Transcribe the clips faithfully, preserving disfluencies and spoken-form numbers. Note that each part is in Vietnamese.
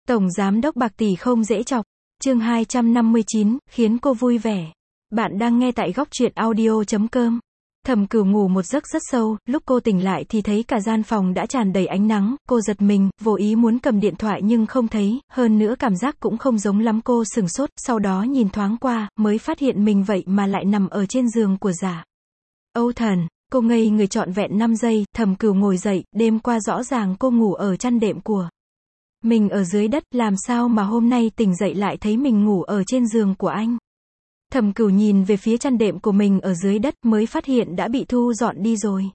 Tổng giám đốc bạc tỷ không dễ chọc. Chương hai trăm năm mươi chín, khiến cô vui vẻ. Bạn đang nghe tại góc truyện audio chấm com. Thẩm Cửu ngủ một giấc rất sâu, lúc cô tỉnh lại thì thấy cả gian phòng đã tràn đầy ánh nắng, cô giật mình, vô ý muốn cầm điện thoại nhưng không thấy, hơn nữa cảm giác cũng không giống lắm, cô sửng sốt, sau đó nhìn thoáng qua, mới phát hiện mình vậy mà lại nằm ở trên giường của Dạ Âu Thần. Cô ngây người trọn vẹn năm giây, Thẩm Cửu ngồi dậy, đêm qua rõ ràng cô ngủ ở chăn đệm của mình ở dưới đất, làm sao mà hôm nay tỉnh dậy lại thấy mình ngủ ở trên giường của anh. Thẩm Cửu nhìn về phía chăn đệm của mình ở dưới đất, mới phát hiện đã bị thu dọn đi rồi.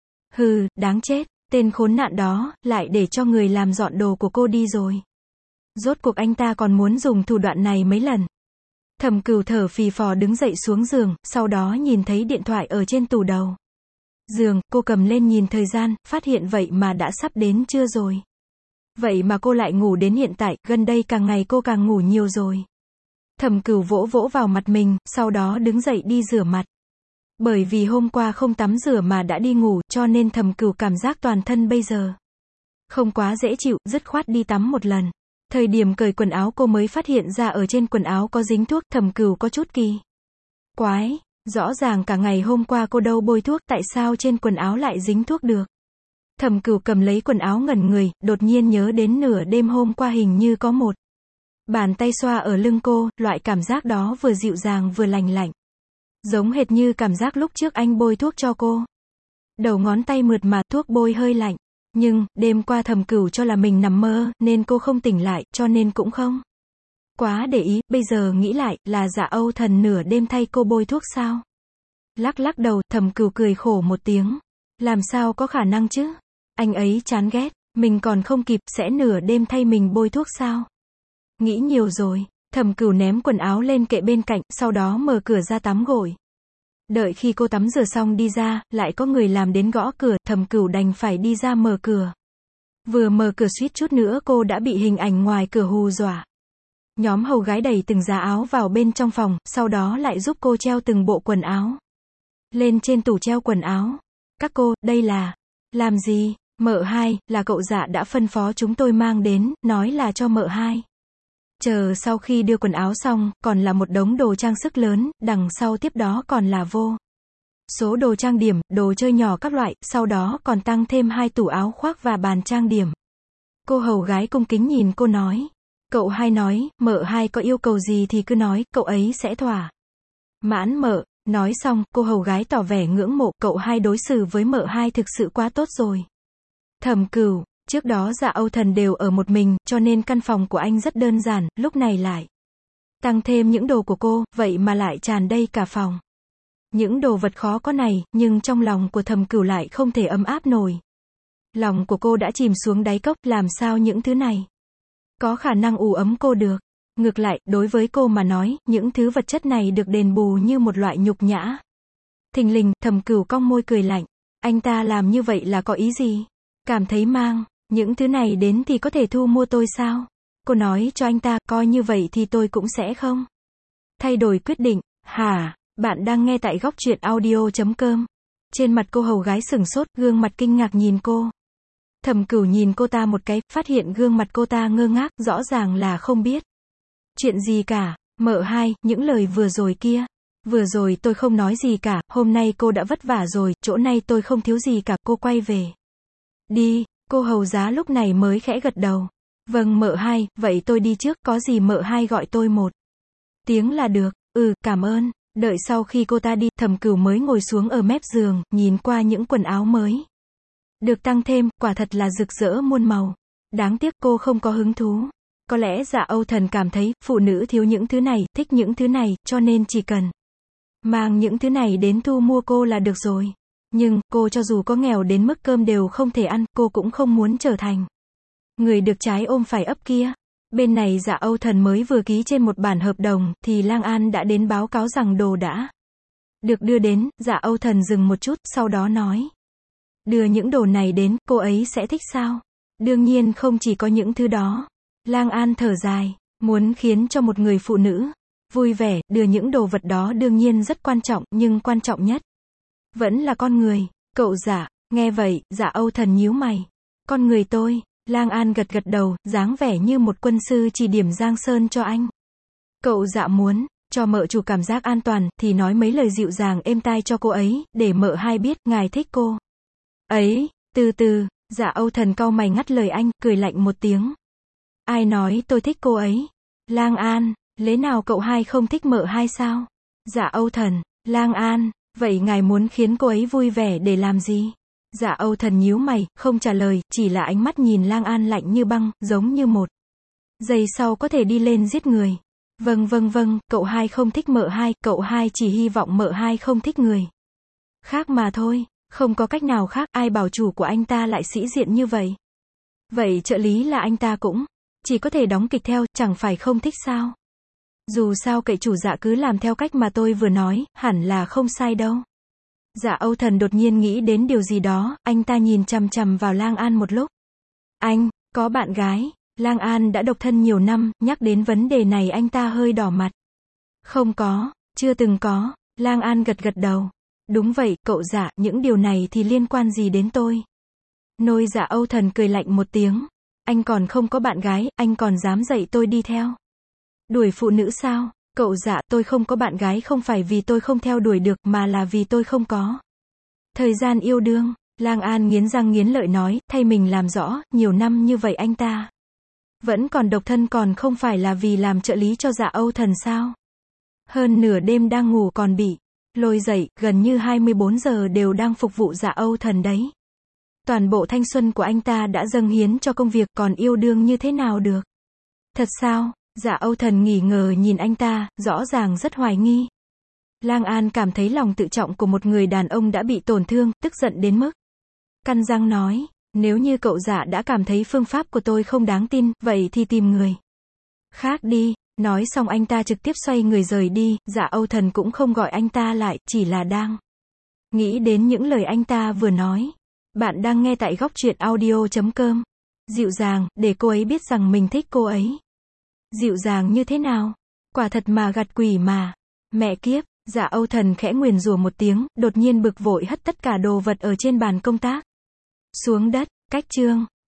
Hừ, đáng chết, tên khốn nạn đó, lại để cho người làm dọn đồ của cô đi rồi. Rốt cuộc anh ta còn muốn dùng thủ đoạn này mấy lần. Thẩm Cửu thở phì phò đứng dậy xuống giường, sau đó nhìn thấy điện thoại ở trên tủ đầu giường, cô cầm lên nhìn thời gian, phát hiện vậy mà đã sắp đến trưa rồi. Vậy mà cô lại ngủ đến hiện tại, gần đây càng ngày cô càng ngủ nhiều rồi. Thẩm Cửu vỗ vỗ vào mặt mình, sau đó đứng dậy đi rửa mặt. Bởi vì hôm qua không tắm rửa mà đã đi ngủ, cho nên Thẩm Cửu cảm giác toàn thân bây giờ không quá dễ chịu, dứt khoát đi tắm một lần. Thời điểm cởi quần áo cô mới phát hiện ra ở trên quần áo có dính thuốc, Thẩm Cửu có chút kỳ quái, rõ ràng cả ngày hôm qua cô đâu bôi thuốc, tại sao trên quần áo lại dính thuốc được. Thẩm Cửu cầm lấy quần áo ngẩn người, đột nhiên nhớ đến nửa đêm hôm qua hình như có một bàn tay xoa ở lưng cô, loại cảm giác đó vừa dịu dàng vừa lành lạnh. Giống hệt như cảm giác lúc trước anh bôi thuốc cho cô. Đầu ngón tay mượt mà, thuốc bôi hơi lạnh. Nhưng, đêm qua Thẩm Cửu cho là mình nằm mơ, nên cô không tỉnh lại, cho nên cũng không quá để ý, bây giờ nghĩ lại, là Dạ Âu Thần nửa đêm thay cô bôi thuốc sao? Lắc lắc đầu, Thẩm Cửu cười khổ một tiếng. Làm sao có khả năng chứ? Anh ấy chán ghét, mình còn không kịp, sẽ nửa đêm thay mình bôi thuốc sao? Nghĩ nhiều rồi, Thẩm Cửu ném quần áo lên kệ bên cạnh, sau đó mở cửa ra tắm gội. Đợi khi cô tắm rửa xong đi ra, lại có người làm đến gõ cửa, Thẩm Cửu đành phải đi ra mở cửa. Vừa mở cửa suýt chút nữa cô đã bị hình ảnh ngoài cửa hù dọa. Nhóm hầu gái đẩy từng giá áo vào bên trong phòng, sau đó lại giúp cô treo từng bộ quần áo lên trên tủ treo quần áo. Các cô, đây là làm gì? Mợ hai, là cậu Dạ đã phân phó chúng tôi mang đến, nói là cho mợ hai. Chờ sau khi đưa quần áo xong, còn là một đống đồ trang sức lớn, đằng sau tiếp đó còn là vô số đồ trang điểm, đồ chơi nhỏ các loại, sau đó còn tăng thêm hai tủ áo khoác và bàn trang điểm. Cô hầu gái cung kính nhìn cô nói. Cậu hai nói, mợ hai có yêu cầu gì thì cứ nói, cậu ấy sẽ thỏa mãn mợ. Nói xong, cô hầu gái tỏ vẻ ngưỡng mộ, cậu hai đối xử với mợ hai thực sự quá tốt rồi. Thẩm Cửu, trước đó Dạ Âu Thần đều ở một mình, cho nên căn phòng của anh rất đơn giản, lúc này lại tăng thêm những đồ của cô, vậy mà lại tràn đầy cả phòng. Những đồ vật khó có này, nhưng trong lòng của Thẩm Cửu lại không thể ấm áp nổi. Lòng của cô đã chìm xuống đáy cốc, làm sao những thứ này có khả năng ủ ấm cô được. Ngược lại, đối với cô mà nói, những thứ vật chất này được đền bù như một loại nhục nhã. Thình lình, Thẩm Cửu cong môi cười lạnh. Anh ta làm như vậy là có ý gì? Cảm thấy mang những thứ này đến thì có thể thu mua tôi sao? Cô nói cho anh ta, coi như vậy thì tôi cũng sẽ không thay đổi quyết định. Hả? Bạn đang nghe tại góc truyện audio chấm com. Trên mặt cô hầu gái sửng sốt, gương mặt kinh ngạc nhìn cô. Thẩm Cửu nhìn cô ta một cái, phát hiện gương mặt cô ta ngơ ngác, rõ ràng là không biết chuyện gì cả. Mợ hai, những lời vừa rồi kia. Vừa rồi tôi không nói gì cả, hôm nay cô đã vất vả rồi, chỗ này tôi không thiếu gì cả, cô quay về đi. Cô hầu giá lúc này mới khẽ gật đầu. Vâng mợ hai, vậy tôi đi trước, có gì mợ hai gọi tôi một tiếng là được. Ừ, cảm ơn. Đợi sau khi cô ta đi, Thẩm Cửu mới ngồi xuống ở mép giường, nhìn qua những quần áo mới được tăng thêm, quả thật là rực rỡ muôn màu. Đáng tiếc cô không có hứng thú. Có lẽ Dạ Âu Thần cảm thấy, phụ nữ thiếu những thứ này, thích những thứ này, cho nên chỉ cần mang những thứ này đến thu mua cô là được rồi. Nhưng, cô cho dù có nghèo đến mức cơm đều không thể ăn, cô cũng không muốn trở thành người được trái ôm phải ấp kia. Bên này Dạ Âu Thần mới vừa ký trên một bản hợp đồng, thì Lang An đã đến báo cáo rằng đồ đã được đưa đến. Dạ Âu Thần dừng một chút, sau đó nói. Đưa những đồ này đến, cô ấy sẽ thích sao? Đương nhiên không chỉ có những thứ đó. Lang An thở dài, muốn khiến cho một người phụ nữ vui vẻ, đưa những đồ vật đó đương nhiên rất quan trọng, nhưng quan trọng nhất vẫn là con người. Cậu Dạ, nghe vậy, Dạ Âu Thần nhíu mày. Con người tôi, Lang An gật gật đầu, dáng vẻ như một quân sư chỉ điểm giang sơn cho anh. Cậu Dạ muốn cho mợ chủ cảm giác an toàn, thì nói mấy lời dịu dàng êm tai cho cô ấy, để mợ hai biết, ngài thích cô ấy. Từ từ, Dạ Âu Thần cau mày ngắt lời anh, cười lạnh một tiếng. Ai nói tôi thích cô ấy? Lang An, lẽ nào cậu hai không thích mợ hai sao? Dạ Âu Thần, Lang An, vậy ngài muốn khiến cô ấy vui vẻ để làm gì? Dạ Âu Thần nhíu mày, không trả lời, chỉ là ánh mắt nhìn Lang An lạnh như băng, giống như một giây sau có thể đi lên giết người. Vâng vâng vâng, cậu hai không thích mợ hai, cậu hai chỉ hy vọng mợ hai không thích người khác mà thôi, không có cách nào khác, ai bảo chủ của anh ta lại sĩ diện như vậy. Vậy trợ lý là anh ta cũng chỉ có thể đóng kịch theo, chẳng phải không thích sao? Dù sao cậy chủ Dạ cứ làm theo cách mà tôi vừa nói, hẳn là không sai đâu. Dạ Âu Thần đột nhiên nghĩ đến điều gì đó, anh ta nhìn chằm chằm vào Lang An một lúc. Anh, có bạn gái? Lang An đã độc thân nhiều năm, nhắc đến vấn đề này anh ta hơi đỏ mặt. Không có, chưa từng có. Lang An gật gật đầu. Đúng vậy, cậu Dạ, những điều này thì liên quan gì đến tôi? Nôi Dạ Âu Thần cười lạnh một tiếng. Anh còn không có bạn gái, anh còn dám dạy tôi đi theo đuổi phụ nữ sao? Cậu Dạ, tôi không có bạn gái không phải vì tôi không theo đuổi được, mà là vì tôi không có thời gian yêu đương. Lang An nghiến răng nghiến lợi nói, thay mình làm rõ, nhiều năm như vậy anh ta vẫn còn độc thân còn không phải là vì làm trợ lý cho Dạ Âu Thần sao? Hơn nửa đêm đang ngủ còn bị lôi dậy, gần như hai mươi bốn giờ đều đang phục vụ Dạ Âu Thần đấy. Toàn bộ thanh xuân của anh ta đã dâng hiến cho công việc, còn yêu đương như thế nào được? Thật sao? Dạ Âu Thần nghỉ ngờ nhìn anh ta, rõ ràng rất hoài nghi. Lang An cảm thấy lòng tự trọng của một người đàn ông đã bị tổn thương, tức giận đến mức căn răng nói, nếu như cậu Dạ đã cảm thấy phương pháp của tôi không đáng tin, vậy thì tìm người khác đi. Nói xong anh ta trực tiếp xoay người rời đi. Dạ Âu Thần cũng không gọi anh ta lại, chỉ là đang nghĩ đến những lời anh ta vừa nói. Bạn đang nghe tại góc truyện audio chấm com. Dịu dàng, để cô ấy biết rằng mình thích cô ấy. Dịu dàng như thế nào? Quả thật mà gạt quỷ mà. Mẹ kiếp, Dạ Âu Thần khẽ nguyền rủa một tiếng, đột nhiên bực vội hất tất cả đồ vật ở trên bàn công tác xuống đất. Cách chương